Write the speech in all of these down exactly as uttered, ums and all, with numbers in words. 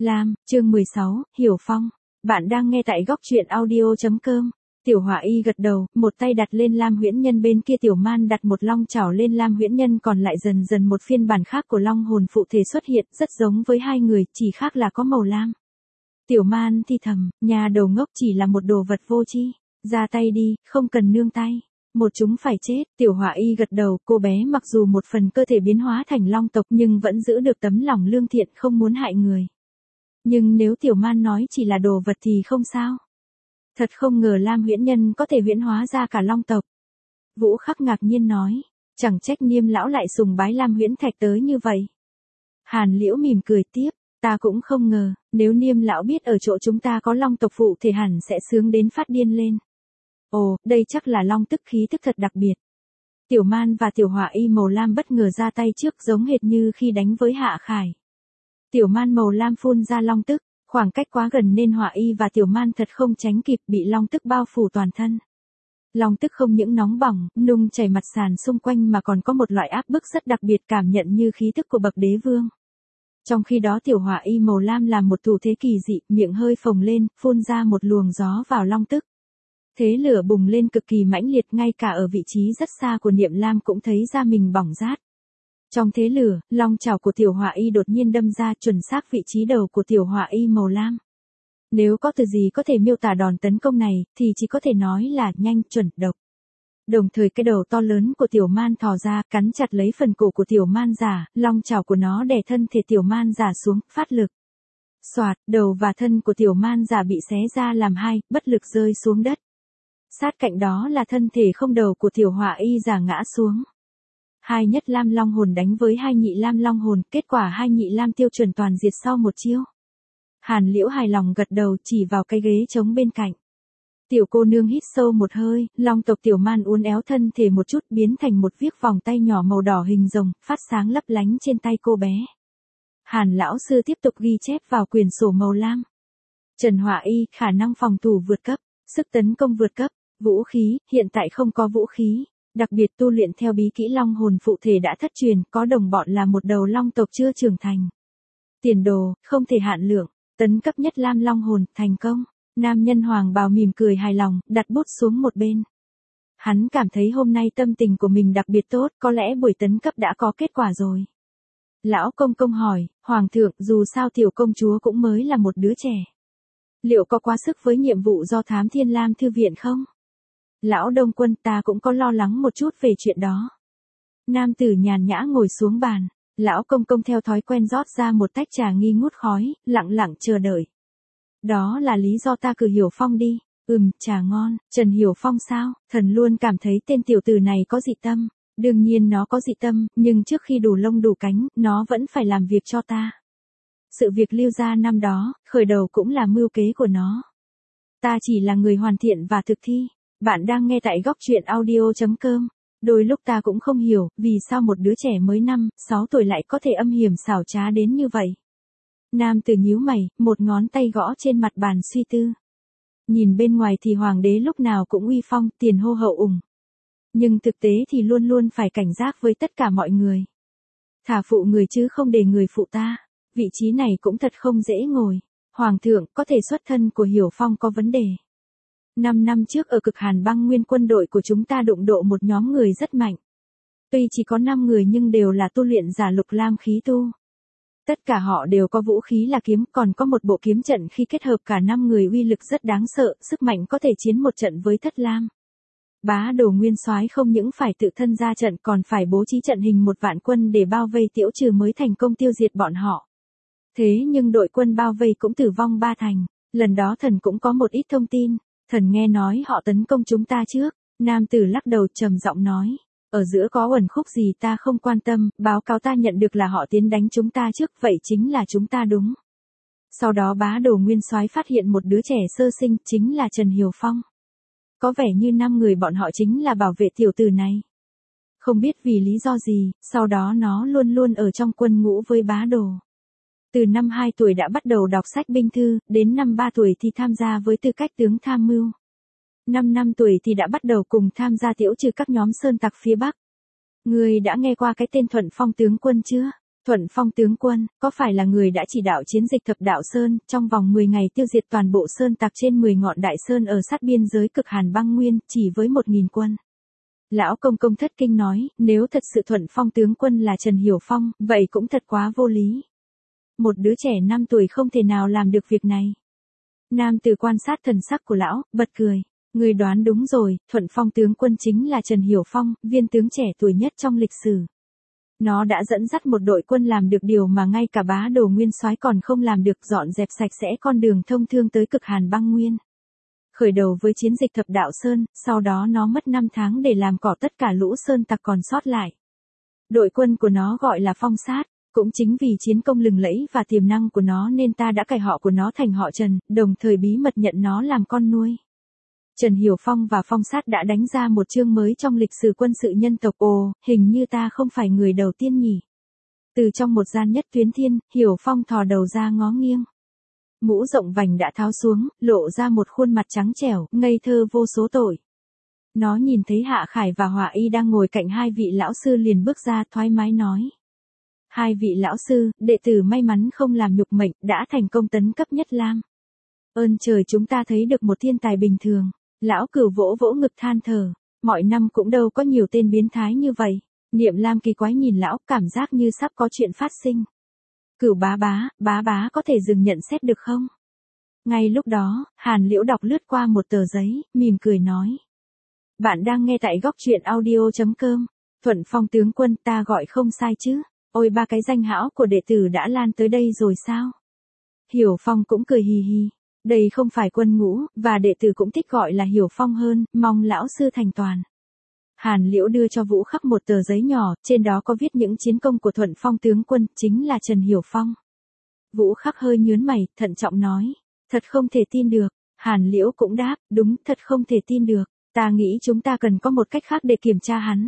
Lam, chương mười sáu, Hiểu Phong. Bạn đang nghe tại góc truyện audio chấm com. Tiểu Họa Y gật đầu, một tay đặt lên Lam Huyễn Nhân, bên kia Tiểu Man đặt một long chảo lên Lam Huyễn Nhân, còn lại dần dần một phiên bản khác của long hồn phụ thể xuất hiện, rất giống với hai người, chỉ khác là có màu lam. Tiểu Man thì thầm, nhà đầu ngốc, chỉ là một đồ vật vô tri, ra tay đi, không cần nương tay. Một chúng phải chết. Tiểu Họa Y gật đầu, cô bé mặc dù một phần cơ thể biến hóa thành long tộc nhưng vẫn giữ được tấm lòng lương thiện, không muốn hại người. Nhưng nếu Tiểu Man nói chỉ là đồ vật thì không sao. Thật không ngờ Lam Huyễn Nhân có thể huyễn hóa ra cả long tộc. Vũ Khắc ngạc nhiên nói, chẳng trách Niêm lão lại sùng bái Lam Huyễn Thạch tới như vậy. Hàn Liễu mỉm cười tiếp, ta cũng không ngờ, nếu Niêm lão biết ở chỗ chúng ta có long tộc phụ thể hẳn sẽ sướng đến phát điên lên. Ồ, đây chắc là long tức khí tức thật đặc biệt. Tiểu Man và Tiểu Họa Y màu lam bất ngờ ra tay trước, giống hệt như khi đánh với Hạ Khải. Tiểu Man màu lam phun ra long tức, khoảng cách quá gần nên Họa Y và Tiểu Man thật không tránh kịp, bị long tức bao phủ toàn thân. Long tức không những nóng bỏng, nung chảy mặt sàn xung quanh mà còn có một loại áp bức rất đặc biệt, cảm nhận như khí tức của bậc đế vương. Trong khi đó Tiểu Họa Y màu lam làm một thủ thế kỳ dị, miệng hơi phồng lên, phun ra một luồng gió vào long tức. Thế lửa bùng lên cực kỳ mãnh liệt, ngay cả ở vị trí rất xa của Niệm Lam cũng thấy da mình bỏng rát. Trong thế lửa, long chảo của Tiểu Họa Y đột nhiên đâm ra, chuẩn xác vị trí đầu của Tiểu Họa Y màu lam. Nếu có từ gì có thể miêu tả đòn tấn công này, thì chỉ có thể nói là nhanh, chuẩn, độc. Đồng thời cái đầu to lớn của Tiểu Man thò ra, cắn chặt lấy phần cổ của Tiểu Man giả, long chảo của nó đè thân thể Tiểu Man giả xuống, phát lực. Soạt, đầu và thân của Tiểu Man giả bị xé ra làm hai, bất lực rơi xuống đất. Sát cạnh đó là thân thể không đầu của Tiểu Họa Y giả ngã xuống. Hai nhất lam long hồn đánh với hai nhị lam long hồn, kết quả hai nhị lam tiêu chuẩn toàn diệt sau một chiêu. Hàn Liễu hài lòng gật đầu, chỉ vào cái ghế trống bên cạnh. Tiểu cô nương hít sâu một hơi, long tộc Tiểu Man uốn éo thân thể một chút, biến thành một viếc vòng tay nhỏ màu đỏ hình rồng, phát sáng lấp lánh trên tay cô bé. Hàn lão sư tiếp tục ghi chép vào quyển sổ màu lam. Trần Họa Y, khả năng phòng thủ vượt cấp, sức tấn công vượt cấp, vũ khí, hiện tại không có vũ khí. Đặc biệt tu luyện theo bí kỹ long hồn phụ thể đã thất truyền, có đồng bọn là một đầu long tộc chưa trưởng thành. Tiền đồ, không thể hạn lượng, tấn cấp nhất lam long hồn, thành công. Nam nhân hoàng bào mỉm cười hài lòng, đặt bút xuống một bên. Hắn cảm thấy hôm nay tâm tình của mình đặc biệt tốt, có lẽ buổi tấn cấp đã có kết quả rồi. Lão công công hỏi, hoàng thượng, dù sao tiểu công chúa cũng mới là một đứa trẻ. Liệu có quá sức với nhiệm vụ do Thám Thiên Lam Thư Viện không? Lão Đông Quân, ta cũng có lo lắng một chút về chuyện đó. Nam tử nhàn nhã ngồi xuống bàn, lão công công theo thói quen rót ra một tách trà nghi ngút khói, lặng lặng chờ đợi. Đó là lý do ta cử Hiểu Phong đi. Ừm, trà ngon. Trần Hiểu Phong sao? Thần luôn cảm thấy tên tiểu tử này có dị tâm. Đương nhiên nó có dị tâm, nhưng trước khi đủ lông đủ cánh, nó vẫn phải làm việc cho ta. Sự việc Lưu Gia năm đó, khởi đầu cũng là mưu kế của nó. Ta chỉ là người hoàn thiện và thực thi. Bạn đang nghe tại góc truyện audio chấm com. Đôi lúc ta cũng không hiểu, vì sao một đứa trẻ mới năm, sáu tuổi lại có thể âm hiểm xảo trá đến như vậy. Nam tử nhíu mày, một ngón tay gõ trên mặt bàn suy tư. Nhìn bên ngoài thì hoàng đế lúc nào cũng uy phong, tiền hô hậu ủng. Nhưng thực tế thì luôn luôn phải cảnh giác với tất cả mọi người. Thả phụ người chứ không để người phụ ta. Vị trí này cũng thật không dễ ngồi. Hoàng thượng, có thể xuất thân của Hiểu Phong có vấn đề. Năm năm trước ở Cực Hàn Băng Nguyên, quân đội của chúng ta đụng độ một nhóm người rất mạnh. Tuy chỉ có năm người nhưng đều là tu luyện giả lục lam khí tu. Tất cả họ đều có vũ khí là kiếm, còn có một bộ kiếm trận khi kết hợp cả năm người uy lực rất đáng sợ, sức mạnh có thể chiến một trận với Thất Lam. Bá Đồ Nguyên Soái không những phải tự thân ra trận còn phải bố trí trận hình một vạn quân để bao vây Tiễu Trừ mới thành công tiêu diệt bọn họ. Thế nhưng đội quân bao vây cũng tử vong ba thành. Lần đó thần cũng có một ít thông tin. Thần nghe nói họ tấn công chúng ta trước. Nam tử lắc đầu trầm giọng nói. Ở giữa có uẩn khúc gì ta không quan tâm, báo cáo ta nhận được là họ tiến đánh chúng ta trước, vậy chính là chúng ta đúng. Sau đó Bá Đồ Nguyên Soái phát hiện một đứa trẻ sơ sinh, chính là Trần Hiểu Phong. Có vẻ như năm người bọn họ chính là bảo vệ tiểu tử này. Không biết vì lý do gì, sau đó nó luôn luôn ở trong quân ngũ với Bá Đồ. Từ năm hai tuổi đã bắt đầu đọc sách binh thư, đến năm ba tuổi thì tham gia với tư cách tướng tham mưu. Năm năm tuổi thì đã bắt đầu cùng tham gia Tiễu Trừ các nhóm sơn tặc phía Bắc. Ngươi đã nghe qua cái tên Thuận Phong tướng quân chưa? Thuận Phong tướng quân, có phải là người đã chỉ đạo chiến dịch Thập Đạo Sơn, trong vòng mười ngày tiêu diệt toàn bộ sơn tặc trên mười ngọn đại sơn ở sát biên giới cực Hàn băng nguyên, chỉ với một nghìn quân? Lão công công thất kinh nói, nếu thật sự Thuận Phong tướng quân là Trần Hiểu Phong, vậy cũng thật quá vô lý. Một đứa trẻ năm tuổi không thể nào làm được việc này. Nam tử quan sát thần sắc của lão, bật cười. Người đoán đúng rồi, Thuận Phong tướng quân chính là Trần Hiểu Phong, viên tướng trẻ tuổi nhất trong lịch sử. Nó đã dẫn dắt một đội quân làm được điều mà ngay cả bá đồ nguyên soái còn không làm được, dọn dẹp sạch sẽ con đường thông thương tới cực Hàn băng nguyên. Khởi đầu với chiến dịch Thập Đạo Sơn, sau đó nó mất năm tháng để làm cỏ tất cả lũ sơn tặc còn sót lại. Đội quân của nó gọi là Phong Sát, cũng chính vì chiến công lừng lẫy và tiềm năng của nó nên ta đã cải họ của nó thành họ Trần, đồng thời bí mật nhận nó làm con nuôi. Trần Hiểu Phong và Phong Sát đã đánh ra một chương mới trong lịch sử quân sự nhân tộc. Ồ, hình như ta không phải người đầu tiên nhỉ. Từ trong một gian nhất tuyến thiên, Hiểu Phong thò đầu ra ngó nghiêng. Mũ rộng vành đã tháo xuống, lộ ra một khuôn mặt trắng trẻo, ngây thơ vô số tội. Nó nhìn thấy Hạ Khải và Hỏa Y đang ngồi cạnh hai vị lão sư liền bước ra thoải mái nói. Hai vị lão sư, đệ tử may mắn không làm nhục mệnh, đã thành công tấn cấp nhất lam. Ơn trời chúng ta thấy được một thiên tài bình thường. Lão Cửu vỗ vỗ ngực than thở, mọi năm cũng đâu có nhiều tên biến thái như vậy. Niệm Lam kỳ quái nhìn lão, cảm giác như sắp có chuyện phát sinh. Cửu bá bá, bá bá có thể dừng nhận xét được không? Ngay lúc đó, Hàn Liễu đọc lướt qua một tờ giấy, mỉm cười nói. Bạn đang nghe tại góc truyện audio chấm com. Thuận Phong tướng quân, ta gọi không sai chứ? Ôi, ba cái danh hão của đệ tử đã lan tới đây rồi sao? Hiểu Phong cũng cười hì hì. Đây không phải quân ngũ, và đệ tử cũng thích gọi là Hiểu Phong hơn, mong lão sư thành toàn. Hàn Liễu đưa cho Vũ Khắc một tờ giấy nhỏ, trên đó có viết những chiến công của Thuận Phong tướng quân, chính là Trần Hiểu Phong. Vũ Khắc hơi nhướng mày, thận trọng nói, thật không thể tin được. Hàn Liễu cũng đáp, đúng, thật không thể tin được, ta nghĩ chúng ta cần có một cách khác để kiểm tra hắn.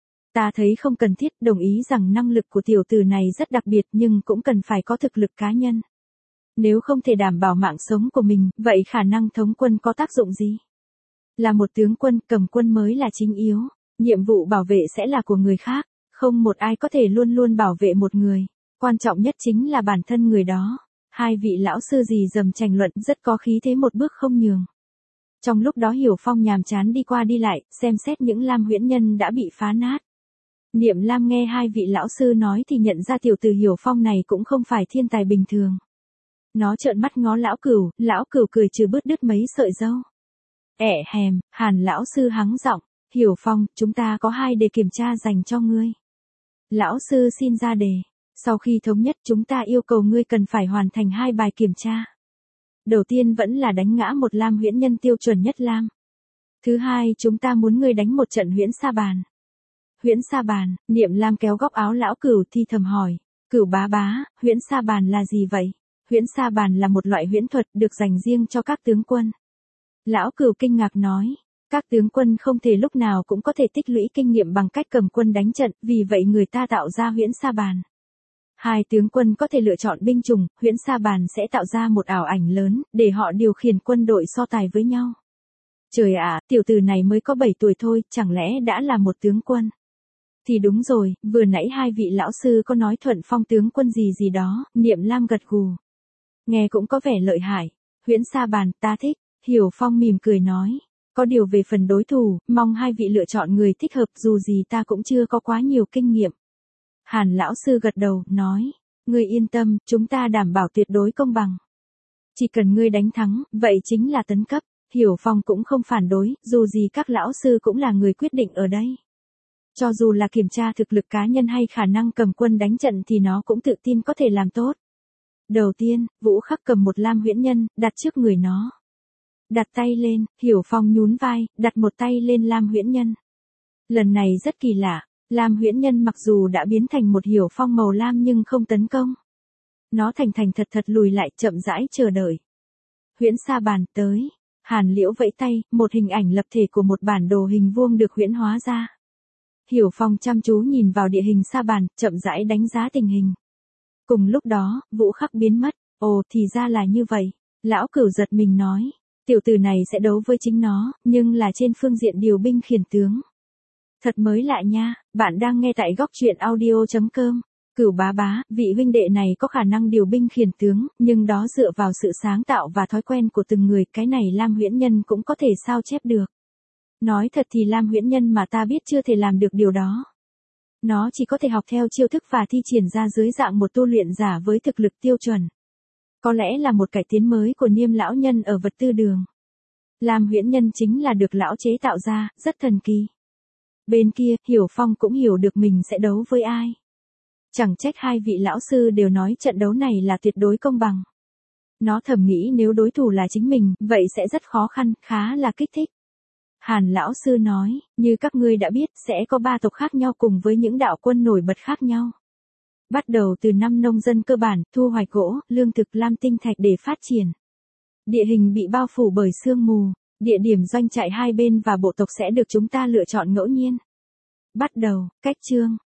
Ta thấy không cần thiết, đồng ý rằng năng lực của tiểu tử này rất đặc biệt nhưng cũng cần phải có thực lực cá nhân. Nếu không thể đảm bảo mạng sống của mình, vậy khả năng thống quân có tác dụng gì? Là một tướng quân, cầm quân mới là chính yếu. Nhiệm vụ bảo vệ sẽ là của người khác. Không một ai có thể luôn luôn bảo vệ một người. Quan trọng nhất chính là bản thân người đó. Hai vị lão sư gì dầm tranh luận rất có khí thế một bước không nhường. Trong lúc đó Hiểu Phong nhàm chán đi qua đi lại, xem xét những lam huyễn nhân đã bị phá nát. Niệm Lam nghe hai vị lão sư nói thì nhận ra tiểu tử Hiểu Phong này cũng không phải thiên tài bình thường. Nó trợn mắt ngó lão Cửu, lão Cửu cười trừ bứt đứt mấy sợi râu. Ẻ hèm, Hàn lão sư hắng giọng, Hiểu Phong, chúng ta có hai đề kiểm tra dành cho ngươi. Lão sư xin ra đề. Sau khi thống nhất chúng ta yêu cầu ngươi cần phải hoàn thành hai bài kiểm tra. Đầu tiên vẫn là đánh ngã một lam huyễn nhân tiêu chuẩn nhất lam. Thứ hai chúng ta muốn ngươi đánh một trận huyễn sa bàn. Huyễn sa bàn, Niệm Lam kéo góc áo lão Cửu thi thầm hỏi. Cửu bá bá, huyễn sa bàn là gì vậy? Huyễn sa bàn là một loại huyễn thuật được dành riêng cho các tướng quân. Lão Cửu kinh ngạc nói, các tướng quân không thể lúc nào cũng có thể tích lũy kinh nghiệm bằng cách cầm quân đánh trận, vì vậy người ta tạo ra huyễn sa bàn. Hai tướng quân có thể lựa chọn binh chủng, huyễn sa bàn sẽ tạo ra một ảo ảnh lớn, để họ điều khiển quân đội so tài với nhau. Trời ạ, tiểu tử này mới có bảy tuổi thôi, chẳng lẽ đã là một tướng quân? Thì đúng rồi, vừa nãy hai vị lão sư có nói Thuận Phong tướng quân gì gì đó, Niệm Lam gật gù. Nghe cũng có vẻ lợi hại. Huyễn sa bàn, ta thích. Hiểu Phong mỉm cười nói. Có điều về phần đối thủ, mong hai vị lựa chọn người thích hợp, dù gì ta cũng chưa có quá nhiều kinh nghiệm. Hàn lão sư gật đầu, nói. Ngươi yên tâm, chúng ta đảm bảo tuyệt đối công bằng. Chỉ cần ngươi đánh thắng, vậy chính là tấn cấp. Hiểu Phong cũng không phản đối, dù gì các lão sư cũng là người quyết định ở đây. Cho dù là kiểm tra thực lực cá nhân hay khả năng cầm quân đánh trận thì nó cũng tự tin có thể làm tốt. Đầu tiên, Vũ Khắc cầm một lam huyễn nhân, đặt trước người nó. Đặt tay lên, Hiểu Phong nhún vai, đặt một tay lên lam huyễn nhân. Lần này rất kỳ lạ, lam huyễn nhân mặc dù đã biến thành một Hiểu Phong màu lam nhưng không tấn công. Nó thành thành thật thật lùi lại, chậm rãi chờ đợi. Huyễn sa bàn tới. Hàn Liễu vẫy tay, một hình ảnh lập thể của một bản đồ hình vuông được huyễn hóa ra. Hiểu Phong chăm chú nhìn vào địa hình sa bàn, chậm rãi đánh giá tình hình. Cùng lúc đó, Vũ Khắc biến mất. Ồ, thì ra là như vậy. Lão Cửu giật mình nói. Tiểu tử này sẽ đấu với chính nó, nhưng là trên phương diện điều binh khiển tướng. Thật mới lạ nha, bạn đang nghe tại góc truyện audio chấm com. Cửu bá bá, vị huynh đệ này có khả năng điều binh khiển tướng, nhưng đó dựa vào sự sáng tạo và thói quen của từng người, cái này Lam Huyễn Nhân cũng có thể sao chép được. Nói thật thì Lam Huyễn Nhân mà ta biết chưa thể làm được điều đó. Nó chỉ có thể học theo chiêu thức và thi triển ra dưới dạng một tu luyện giả với thực lực tiêu chuẩn. Có lẽ là một cải tiến mới của Niêm lão nhân ở vật tư đường. Lam Huyễn Nhân chính là được lão chế tạo ra, rất thần kỳ. Bên kia, Hiểu Phong cũng hiểu được mình sẽ đấu với ai. Chẳng trách hai vị lão sư đều nói trận đấu này là tuyệt đối công bằng. Nó thầm nghĩ nếu đối thủ là chính mình, vậy sẽ rất khó khăn, khá là kích thích. Hàn lão sư nói, như các ngươi đã biết, sẽ có ba tộc khác nhau cùng với những đạo quân nổi bật khác nhau. Bắt đầu từ năm nông dân cơ bản, thu hoạch gỗ, lương thực, lam tinh thạch để phát triển. Địa hình bị bao phủ bởi sương mù, địa điểm doanh trại hai bên và bộ tộc sẽ được chúng ta lựa chọn ngẫu nhiên. Bắt đầu, cách chương.